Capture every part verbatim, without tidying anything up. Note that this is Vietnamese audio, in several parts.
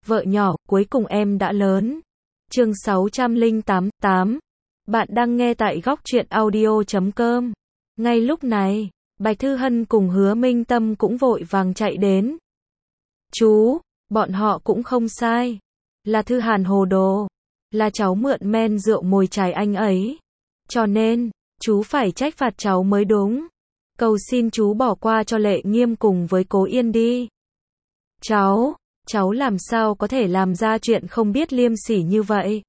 Vợ nhỏ, cuối cùng em đã lớn. Chương sáu trăm lẻ tám, tám. Bạn đang nghe tại góc truyện audio chấm com. Ngay lúc này, Bạch Thư Hân cùng Hứa Minh Tâm cũng vội vàng chạy đến. Chú, bọn họ cũng không sai. Là Thư Hàn hồ đồ. Là cháu mượn men rượu mồi chài anh ấy. Cho nên, chú phải trách phạt cháu mới đúng. Cầu xin chú bỏ qua cho Lệ Nghiêm cùng với Cố Yên đi. Cháu, cháu làm sao có thể làm ra chuyện không biết liêm sỉ như vậy?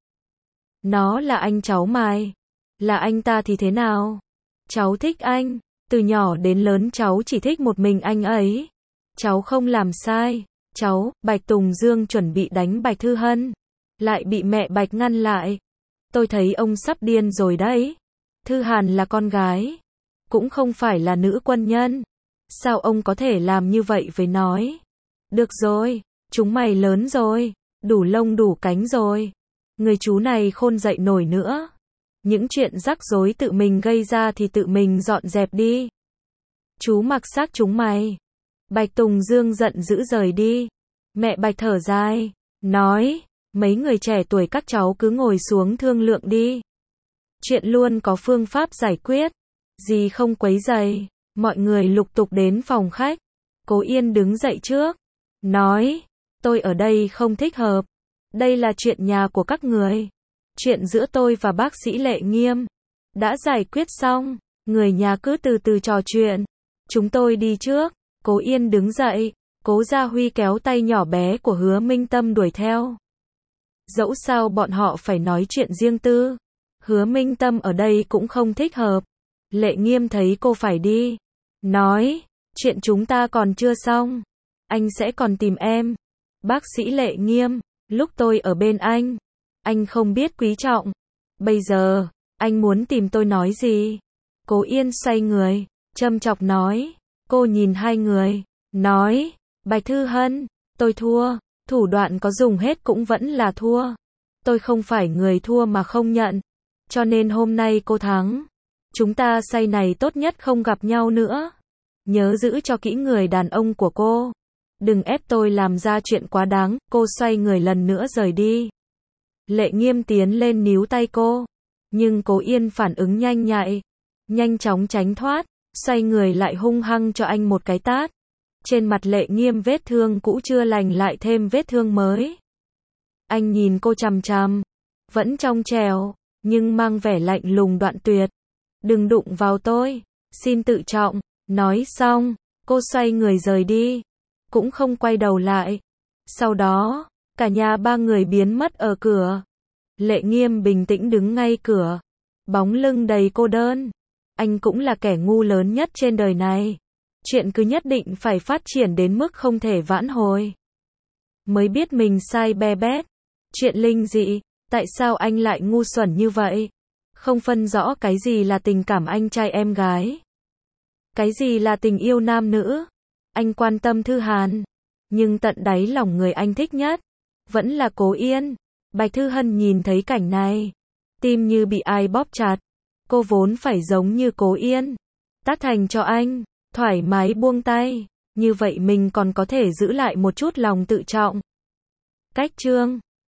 Nó là anh cháu Mai. Là anh ta thì thế nào? Cháu thích anh. Từ nhỏ đến lớn cháu chỉ thích một mình anh ấy. Cháu không làm sai. Cháu, Bạch Tùng Dương chuẩn bị đánh Bạch Thư Hân. Lại bị mẹ Bạch ngăn lại. Tôi thấy ông sắp điên rồi đấy. Thư Hàn là con gái. Cũng không phải là nữ quân nhân. Sao ông có thể làm như vậy với nói? Được rồi, chúng mày lớn rồi. Đủ lông đủ cánh rồi. Người chú này khôn dậy nổi nữa. Những chuyện rắc rối tự mình gây ra thì tự mình dọn dẹp đi. Chú mặc xác chúng mày. Bạch Tùng Dương giận dữ rời đi. Mẹ Bạch thở dài, nói, mấy người trẻ tuổi các cháu cứ ngồi xuống thương lượng đi. Chuyện luôn có phương pháp giải quyết. Dì không quấy rầy. Mọi người lục tục đến phòng khách. Cố Yên đứng dậy trước. Nói, tôi ở đây không thích hợp. Đây là chuyện nhà của các người. Chuyện giữa tôi và bác sĩ Lệ Nghiêm đã giải quyết xong. Người nhà cứ từ từ trò chuyện. Chúng tôi đi trước. Cố Yên đứng dậy. Cố Gia Huy kéo tay nhỏ bé của Hứa Minh Tâm đuổi theo. Dẫu sao bọn họ phải nói chuyện riêng tư. Hứa Minh Tâm ở đây cũng không thích hợp. Lệ Nghiêm thấy cô phải đi. Nói, chuyện chúng ta còn chưa xong. Anh sẽ còn tìm em. Bác sĩ Lệ Nghiêm, lúc tôi ở bên anh, anh không biết quý trọng. Bây giờ, anh muốn tìm tôi nói gì? Cố Yên xoay người, châm chọc nói. Cô nhìn hai người, nói, Bạch Thư Hân, tôi thua. Thủ đoạn có dùng hết cũng vẫn là thua. Tôi không phải người thua mà không nhận. Cho nên hôm nay cô thắng. Chúng ta say này tốt nhất không gặp nhau nữa. Nhớ giữ cho kỹ người đàn ông của cô. Đừng ép tôi làm ra chuyện quá đáng. Cô xoay người lần nữa rời đi. Lệ Nghiêm tiến lên níu tay cô. Nhưng Cố Yên phản ứng nhanh nhạy. Nhanh chóng tránh thoát. Xoay người lại hung hăng cho anh một cái tát. Trên mặt Lệ Nghiêm vết thương cũ chưa lành lại thêm vết thương mới. Anh nhìn cô chằm chằm. Vẫn trong trèo. Nhưng mang vẻ lạnh lùng đoạn tuyệt. Đừng đụng vào tôi. Xin tự trọng. Nói xong, cô xoay người rời đi. Cũng không quay đầu lại. Sau đó, cả nhà ba người biến mất ở cửa. Lệ Nghiêm bình tĩnh đứng ngay cửa. Bóng lưng đầy cô đơn. Anh cũng là kẻ ngu lớn nhất trên đời này. Chuyện cứ nhất định phải phát triển đến mức không thể vãn hồi. Mới biết mình sai be bét. Chuyện linh dị, tại sao anh lại ngu xuẩn như vậy? Không phân rõ cái gì là tình cảm anh trai em gái. Cái gì là tình yêu nam nữ. Anh quan tâm Thư Hàn. Nhưng tận đáy lòng người anh thích nhất vẫn là Cố Yên. Bạch Thư Hân nhìn thấy cảnh này. Tim như bị ai bóp chặt. Cô vốn phải giống như Cố Yên. Tát thành cho anh. Thoải mái buông tay. Như vậy mình còn có thể giữ lại một chút lòng tự trọng. Cách chương